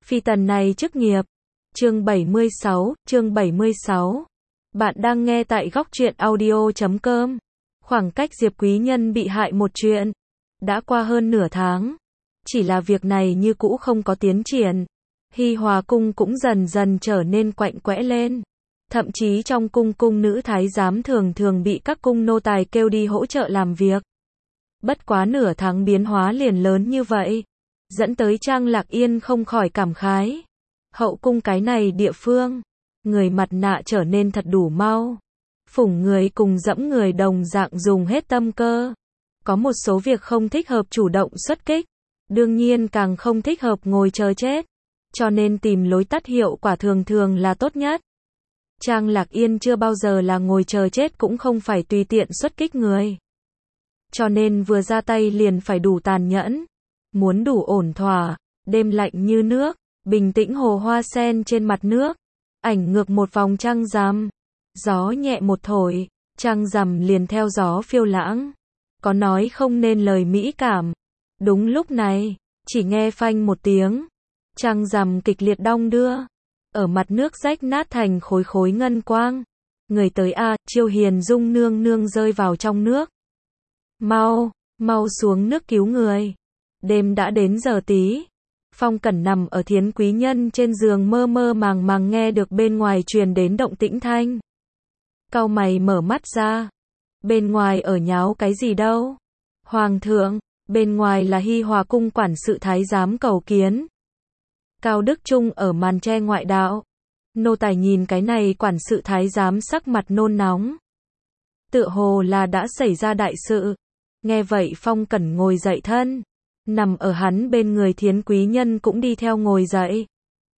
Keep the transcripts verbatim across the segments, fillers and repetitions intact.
Phi tần này chức nghiệp. Chương bảy mươi sáu, chương bảy mươi sáu. Bạn đang nghe tại góc truyện audio chấm com. Khoảng cách Diệp Quý Nhân bị hại một chuyện. Đã qua hơn nửa tháng. Chỉ là việc này như cũ không có tiến triển. Hi Hòa cung cũng dần dần trở nên quạnh quẽ lên. Thậm chí trong cung cung nữ thái giám thường thường bị các cung nô tài kêu đi hỗ trợ làm việc. Bất quá nửa tháng biến hóa liền lớn như vậy. Dẫn tới Trang Lạc Yên không khỏi cảm khái. Hậu cung cái này địa phương. Người mặt nạ trở nên thật đủ mau. Phủng người cùng dẫm người đồng dạng dùng hết tâm cơ. Có một số việc không thích hợp chủ động xuất kích. Đương nhiên càng không thích hợp ngồi chờ chết. Cho nên tìm lối tắt hiệu quả thường thường là tốt nhất. Trang Lạc Yên chưa bao giờ là ngồi chờ chết cũng không phải tùy tiện xuất kích người. Cho nên vừa ra tay liền phải đủ tàn nhẫn. Muốn đủ ổn thỏa, đêm lạnh như nước, bình tĩnh hồ hoa sen trên mặt nước. Ảnh ngược một vòng trăng rằm. Gió nhẹ một thổi, trăng rằm liền theo gió phiêu lãng. Có nói không nên lời mỹ cảm. Đúng lúc này, chỉ nghe phanh một tiếng. Trăng rằm kịch liệt đong đưa. Ở mặt nước rách nát thành khối khối ngân quang. Người tới a, Chiêu Hiền Dung nương nương rơi vào trong nước. Mau, mau xuống nước cứu người. Đêm đã đến giờ tí. Phong Cẩn nằm ở Thiến Quý Nhân trên giường mơ mơ màng màng nghe được bên ngoài truyền đến động tĩnh thanh. Cau mày mở mắt ra. Bên ngoài ở nháo cái gì đâu? Hoàng thượng, bên ngoài là Hi Hòa cung quản sự thái giám cầu kiến. Cao Đức Trung ở màn tre ngoại đạo. Nô tài nhìn cái này quản sự thái giám sắc mặt nôn nóng. Tựa hồ là đã xảy ra đại sự. Nghe vậy Phong Cẩn ngồi dậy thân. Nằm ở hắn bên người Thiến Quý Nhân cũng đi theo ngồi dậy.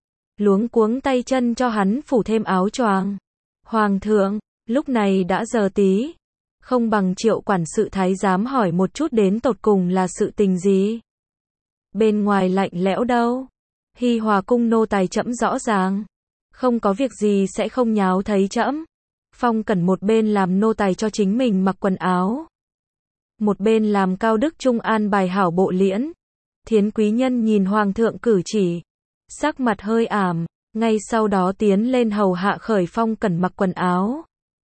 Luống cuống tay chân cho hắn phủ thêm áo choàng. Hoàng thượng, lúc này đã giờ tí. Không bằng Triệu quản sự thái giám hỏi một chút đến tột cùng là sự tình gì. Bên ngoài lạnh lẽo đâu. Hi Hòa cung nô tài trẫm rõ ràng. Không có việc gì sẽ không nháo thấy trẫm. Phong Cẩn một bên làm nô tài cho chính mình mặc quần áo. Một bên làm Cao Đức Trung an bài hảo bộ liễn. Thiến Quý Nhân nhìn Hoàng thượng cử chỉ. Sắc mặt hơi ảm. Ngay sau đó tiến lên hầu hạ khởi Phong Cẩn mặc quần áo.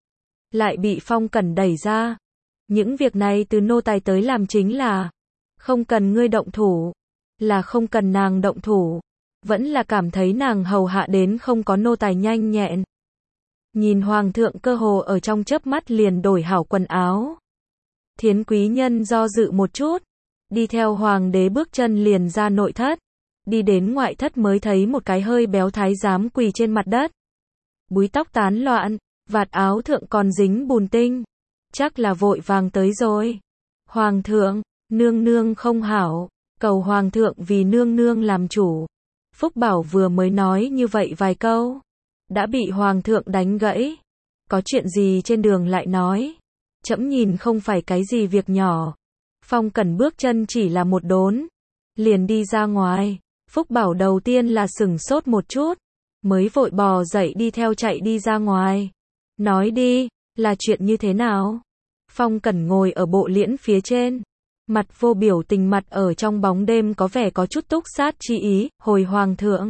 Lại bị Phong Cẩn đẩy ra. Những việc này từ nô tài tới làm chính là. Không cần ngươi động thủ. Là không cần nàng động thủ. Vẫn là cảm thấy nàng hầu hạ đến không có nô tài nhanh nhẹn. Nhìn Hoàng thượng cơ hồ ở trong chớp mắt liền đổi hảo quần áo. Thiến Quý Nhân do dự một chút. Đi theo Hoàng đế bước chân liền ra nội thất. Đi đến ngoại thất mới thấy một cái hơi béo thái giám quỳ trên mặt đất. Búi tóc tán loạn, vạt áo thượng còn dính bùn tinh. Chắc là vội vàng tới rồi. Hoàng thượng, nương nương không hảo. Cầu Hoàng thượng vì nương nương làm chủ. Phúc Bảo vừa mới nói như vậy vài câu. Đã bị Hoàng thượng đánh gãy. Có chuyện gì trên đường lại nói. Trẫm nhìn không phải cái gì việc nhỏ. Phong Cẩn bước chân chỉ là một đốn. Liền đi ra ngoài. Phúc Bảo đầu tiên là sửng sốt một chút. Mới vội bò dậy đi theo chạy đi ra ngoài. Nói đi, là chuyện như thế nào? Phong Cẩn ngồi ở bộ liễn phía trên. Mặt vô biểu tình mặt ở trong bóng đêm có vẻ có chút túc sát chi ý, hồi Hoàng thượng.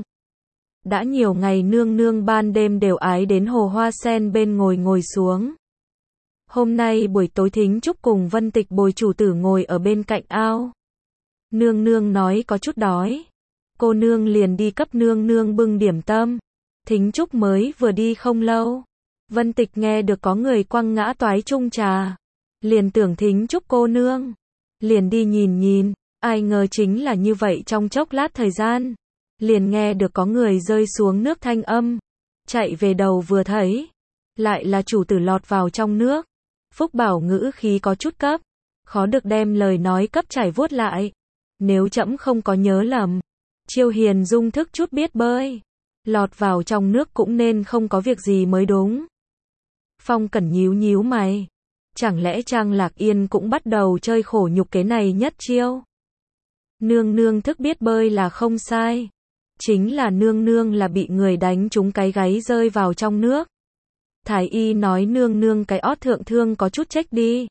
Đã nhiều ngày nương nương ban đêm đều ái đến hồ hoa sen bên ngồi ngồi xuống. Hôm nay buổi tối thính chúc cùng Vân Tịch bồi chủ tử ngồi ở bên cạnh ao. Nương nương nói có chút đói. Cô nương liền đi cấp nương nương bưng điểm tâm. Thính chúc mới vừa đi không lâu. Vân Tịch nghe được có người quăng ngã toái chung trà. Liền tưởng thính chúc cô nương. Liền đi nhìn nhìn, ai ngờ chính là như vậy trong chốc lát thời gian. Liền nghe được có người rơi xuống nước thanh âm. Chạy về đầu vừa thấy. Lại là chủ tử lọt vào trong nước. Phúc Bảo ngữ khí có chút cấp. Khó được đem lời nói cấp trải vuốt lại. Nếu trẫm không có nhớ lầm. Chiêu Hiền Dung thức chút biết bơi. Lọt vào trong nước cũng nên không có việc gì mới đúng. Phong Cẩn nhíu nhíu mày. Chẳng lẽ Trang Lạc Yên cũng bắt đầu chơi khổ nhục kế này nhất chiêu? Nương nương thức biết bơi là không sai. Chính là nương nương là bị người đánh trúng cái gáy rơi vào trong nước. Thái y nói nương nương cái ót thượng thương có chút trách đi.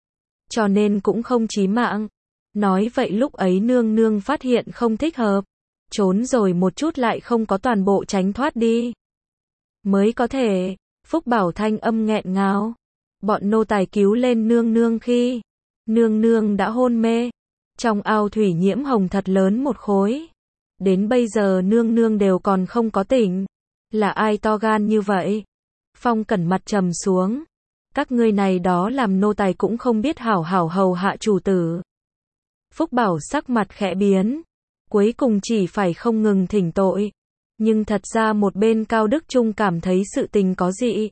Cho nên cũng không chí mạng. Nói vậy lúc ấy nương nương phát hiện không thích hợp. trốn rồi một chút lại không có toàn bộ tránh thoát đi. Mới có thể, Phúc Bảo thanh âm nghẹn ngào. Bọn nô tài cứu lên nương nương khi, nương nương đã hôn mê. Trong ao thủy nhiễm hồng thật lớn một khối. Đến bây giờ nương nương đều còn không có tỉnh. Là ai to gan như vậy? Phong Cẩn mặt trầm xuống. Các ngươi này đó làm nô tài cũng không biết hảo hảo hầu hạ chủ tử. Phúc Bảo sắc mặt khẽ biến. Cuối cùng chỉ phải không ngừng thỉnh tội. Nhưng thật ra một bên Cao Đức Trung cảm thấy sự tình có dị.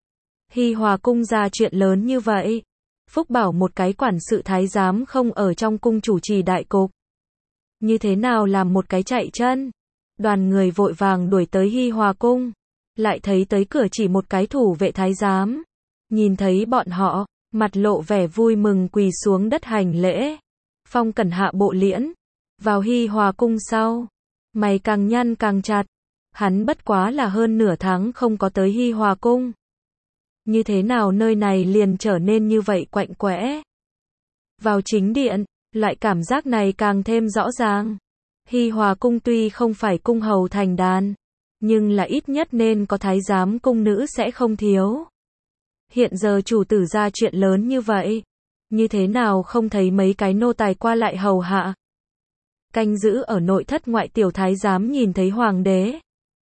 Hi Hòa cung ra chuyện lớn như vậy. Phúc Bảo một cái quản sự thái giám không ở trong cung chủ trì đại cục. Như thế nào làm một cái chạy chân? Đoàn người vội vàng đuổi tới Hi Hòa cung. Lại thấy tới cửa chỉ một cái thủ vệ thái giám. Nhìn thấy bọn họ, mặt lộ vẻ vui mừng quỳ xuống đất hành lễ. Phong Cẩn hạ bộ liễn. Vào Hi Hòa cung sau. Mày càng nhăn càng chặt. Hắn bất quá là hơn nửa tháng không có tới Hi Hòa cung. Như thế nào nơi này liền trở nên như vậy quạnh quẽ. Vào chính điện, loại cảm giác này càng thêm rõ ràng. Hi Hòa cung tuy không phải cung hầu thành đàn, nhưng là ít nhất nên có thái giám cung nữ sẽ không thiếu. Hiện giờ chủ tử ra chuyện lớn như vậy, như thế nào không thấy mấy cái nô tài qua lại hầu hạ. Canh giữ ở nội thất ngoại tiểu thái giám nhìn thấy hoàng đế.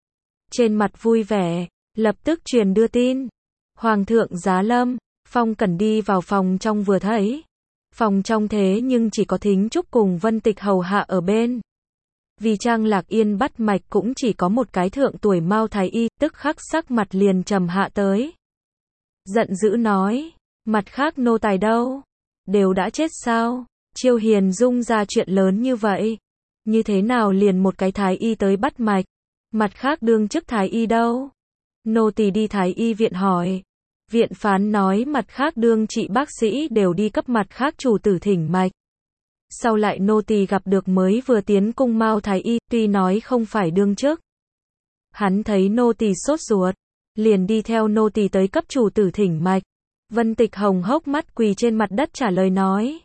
Trên mặt vui vẻ, lập tức truyền đưa tin. Hoàng thượng giá lâm, Phong Cẩn đi vào phòng trong vừa thấy. Phòng trong thế nhưng chỉ có Thính Trúc cùng Vân Tịch hầu hạ ở bên. Vì Trang Lạc Yên bắt mạch cũng chỉ có một cái thượng tuổi Mao thái y, tức khắc sắc mặt liền trầm hạ tới. Giận dữ nói, mặt khác nô tài đâu? Đều đã chết sao? Chiêu Hiền Dung ra chuyện lớn như vậy. Như thế nào liền một cái thái y tới bắt mạch? Mặt khác đương chức thái y đâu? Nô tỳ đi thái y viện hỏi. Viện phán nói mặt khác đương trị bác sĩ đều đi cấp mặt khác chủ tử thỉnh mạch. Sau lại nô tỳ gặp được mới vừa tiến cung Mao thái y, tuy nói không phải đương chức. Hắn thấy nô tỳ sốt ruột, liền đi theo nô tỳ tới cấp chủ tử thỉnh mạch. Vân Tịch hồng hốc mắt quỳ trên mặt đất trả lời nói.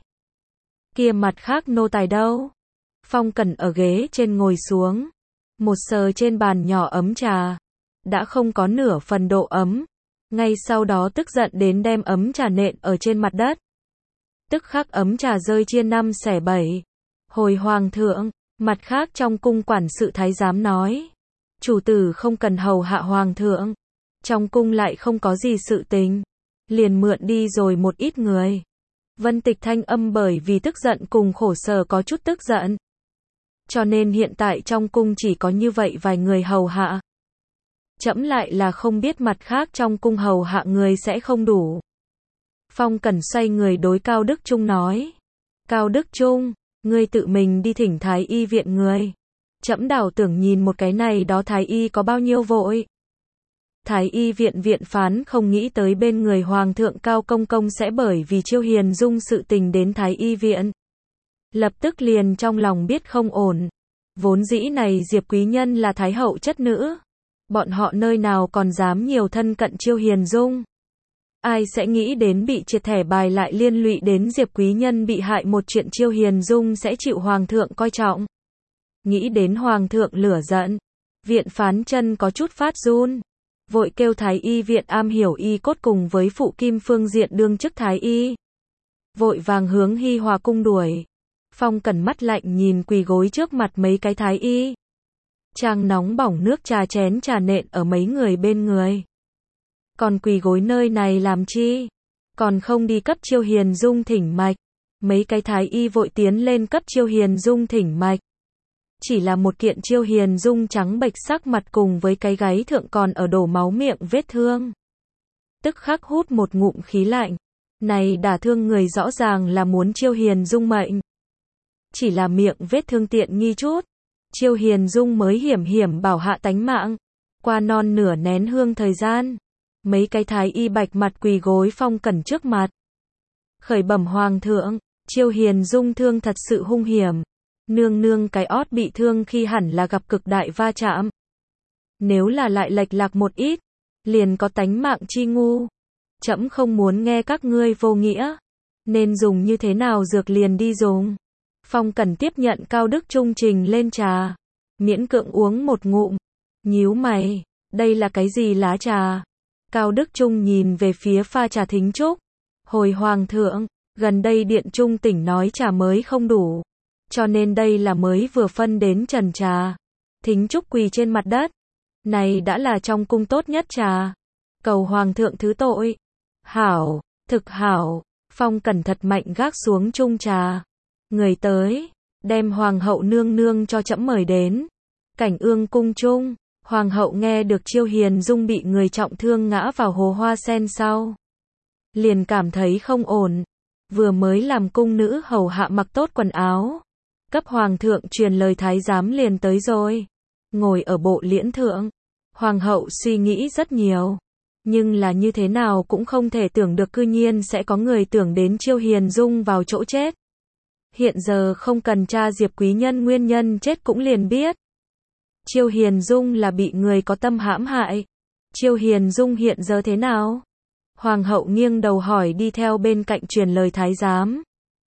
Kia mặt khác nô tài đâu? Phong Cẩn ở ghế trên ngồi xuống. Một sờ trên bàn nhỏ ấm trà. Đã không có nửa phần độ ấm. Ngay sau đó tức giận đến đem ấm trà nện ở trên mặt đất. Tức khắc ấm trà rơi chia năm xẻ bảy. Hồi hoàng thượng, mặt khác trong cung quản sự thái giám nói. Chủ tử không cần hầu hạ hoàng thượng. Trong cung lại không có gì sự tình. Liền mượn đi rồi một ít người. Vân Tịch thanh âm bởi vì tức giận cùng khổ sở có chút tức giận. Cho nên hiện tại trong cung chỉ có như vậy vài người hầu hạ. Trẫm lại là không biết mặt khác trong cung hầu hạ người sẽ không đủ. Phong Cẩn xoay người đối Cao Đức Trung nói. Cao Đức Trung, ngươi tự mình đi thỉnh thái y viện người. Trẫm đảo tưởng nhìn một cái này đó thái y có bao nhiêu vội. Thái y viện viện phán không nghĩ tới bên người hoàng thượng Cao Công Công sẽ bởi vì Chiêu Hiền Dung sự tình đến thái y viện. Lập tức liền trong lòng biết không ổn. Vốn dĩ này Diệp Quý Nhân là thái hậu chất nữ. Bọn họ nơi nào còn dám nhiều thân cận Chiêu Hiền Dung. Ai sẽ nghĩ đến bị triệt thẻ bài lại liên lụy đến Diệp Quý Nhân bị hại một chuyện Chiêu Hiền Dung sẽ chịu hoàng thượng coi trọng. Nghĩ đến hoàng thượng lửa giận. Viện phán chân có chút phát run. Vội kêu thái y viện am hiểu y cốt cùng với phụ kim phương diện đương chức thái y. Vội vàng hướng Hi Hòa cung đuổi. Phong Cẩn mắt lạnh nhìn quỳ gối trước mặt mấy cái thái y. Trang nóng bỏng nước trà chén trà nện ở mấy người bên người. Còn quỳ gối nơi này làm chi? Còn không đi cấp Chiêu Hiền Dung thỉnh mạch. Mấy cái thái y vội tiến lên cấp Chiêu Hiền Dung thỉnh mạch. Chỉ là một kiện Chiêu Hiền Dung trắng bệch sắc mặt cùng với cái gáy thượng còn ở đổ máu miệng vết thương. Tức khắc hút một ngụm khí lạnh. Này đả thương người rõ ràng là muốn Chiêu Hiền Dung mệnh. Chỉ là miệng vết thương tiện nghi chút. Chiêu Hiền Dung mới hiểm hiểm bảo hạ tánh mạng. Qua non nửa nén hương thời gian. Mấy cái thái y bạch mặt quỳ gối Phong Cẩn trước mặt. Khởi bẩm hoàng thượng, Chiêu Hiền Dung thương thật sự hung hiểm. Nương nương cái ót bị thương khi hẳn là gặp cực đại va chạm. Nếu là lại lệch lạc một ít, liền có tánh mạng chi ngu. Trẫm không muốn nghe các ngươi vô nghĩa. Nên dùng như thế nào dược liền đi dùng. Phong Cẩn tiếp nhận Cao Đức Trung trình lên trà. miễn cưỡng uống một ngụm, nhíu mày, đây là cái gì lá trà? Cao Đức Trung nhìn về phía pha trà thính trúc, hồi hoàng thượng, gần đây điện trung tỉnh nói trà mới không đủ, cho nên đây là mới vừa phân đến trần trà. Thính trúc quỳ trên mặt đất, này đã là trong cung tốt nhất trà, cầu hoàng thượng thứ tội. Hảo, thực hảo, Phong Cẩn thật mạnh gác xuống chung trà. Người tới, đem hoàng hậu nương nương cho trẫm mời đến. Cảnh Ương cung chung, hoàng hậu nghe được Chiêu Hiền Dung bị người trọng thương ngã vào hồ hoa sen sau, liền cảm thấy không ổn, vừa mới làm cung nữ hầu hạ mặc tốt quần áo, cấp hoàng thượng truyền lời thái giám liền tới rồi. Ngồi ở bộ liễn thượng, hoàng hậu suy nghĩ rất nhiều, nhưng là như thế nào cũng không thể tưởng được cư nhiên sẽ có người tưởng đến Chiêu Hiền Dung vào chỗ chết. Hiện giờ không cần tra Diệp Quý Nhân nguyên nhân chết cũng liền biết. Chiêu Hiền Dung là bị người có tâm hãm hại. Chiêu Hiền Dung hiện giờ thế nào? Hoàng hậu nghiêng đầu hỏi đi theo bên cạnh truyền lời thái giám.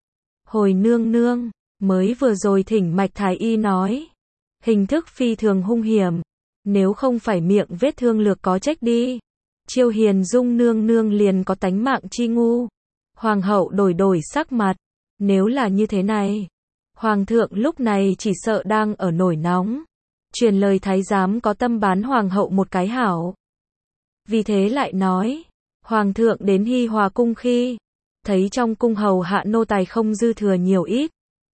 Hồi nương nương, mới vừa rồi thỉnh mạch thái y nói, hình thức phi thường hung hiểm, nếu không phải miệng vết thương lược có trách đi, Chiêu Hiền Dung nương nương liền có tánh mạng chi ngu. Hoàng hậu đổi đổi sắc mặt, nếu là như thế này, hoàng thượng lúc này chỉ sợ đang ở nổi nóng. Truyền lời thái giám có tâm bán hoàng hậu một cái hảo. Vì thế lại nói, hoàng thượng đến Hi Hòa cung khi, thấy trong cung hầu hạ nô tài không dư thừa nhiều ít.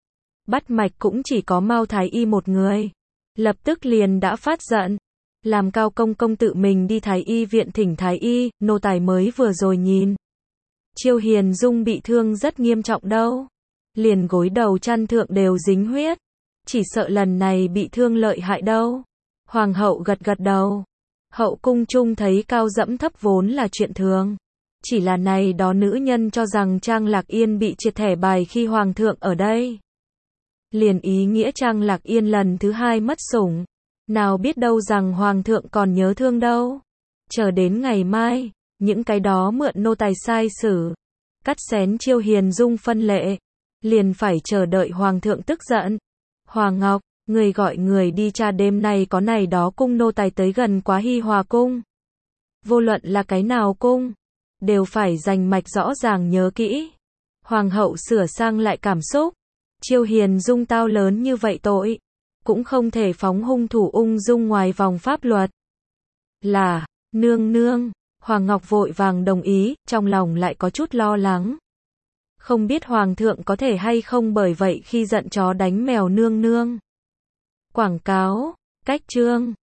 Bắt mạch cũng chỉ có Mao thái y một người. Lập tức liền đã phát giận, làm Cao công công tự mình đi thái y viện thỉnh thái y, nô tài mới vừa rồi nhìn. Chiêu Hiền Dung bị thương rất nghiêm trọng đâu. Liền gối đầu chăn thượng đều dính huyết. Chỉ sợ lần này bị thương lợi hại đâu. Hoàng hậu gật gật đầu. Hậu cung chung thấy cao dẫm thấp vốn là chuyện thường. Chỉ là này đó nữ nhân cho rằng Trang Lạc Yên bị triệt thẻ bài khi hoàng thượng ở đây. Liền ý nghĩa Trang Lạc Yên lần thứ hai mất sủng. Nào biết đâu rằng hoàng thượng còn nhớ thương đâu. Chờ đến ngày mai, những cái đó mượn nô tài sai sử, cắt xén Chiêu Hiền Dung phân lệ, liền phải chờ đợi hoàng thượng tức giận. Hoàng Ngọc, người gọi người đi tra đêm nay có này đó cung nô tài tới gần quá Hi Hòa cung. Vô luận là cái nào cung, đều phải dành mạch rõ ràng nhớ kỹ. Hoàng hậu sửa sang lại cảm xúc. Chiêu Hiền Dung tao lớn như vậy tội, cũng không thể phóng hung thủ ung dung ngoài vòng pháp luật. Là, nương nương, Hoàng Ngọc vội vàng đồng ý, trong lòng lại có chút lo lắng. Không biết hoàng thượng có thể hay không bởi vậy khi giận chó đánh mèo nương nương. Quảng cáo, cách chương.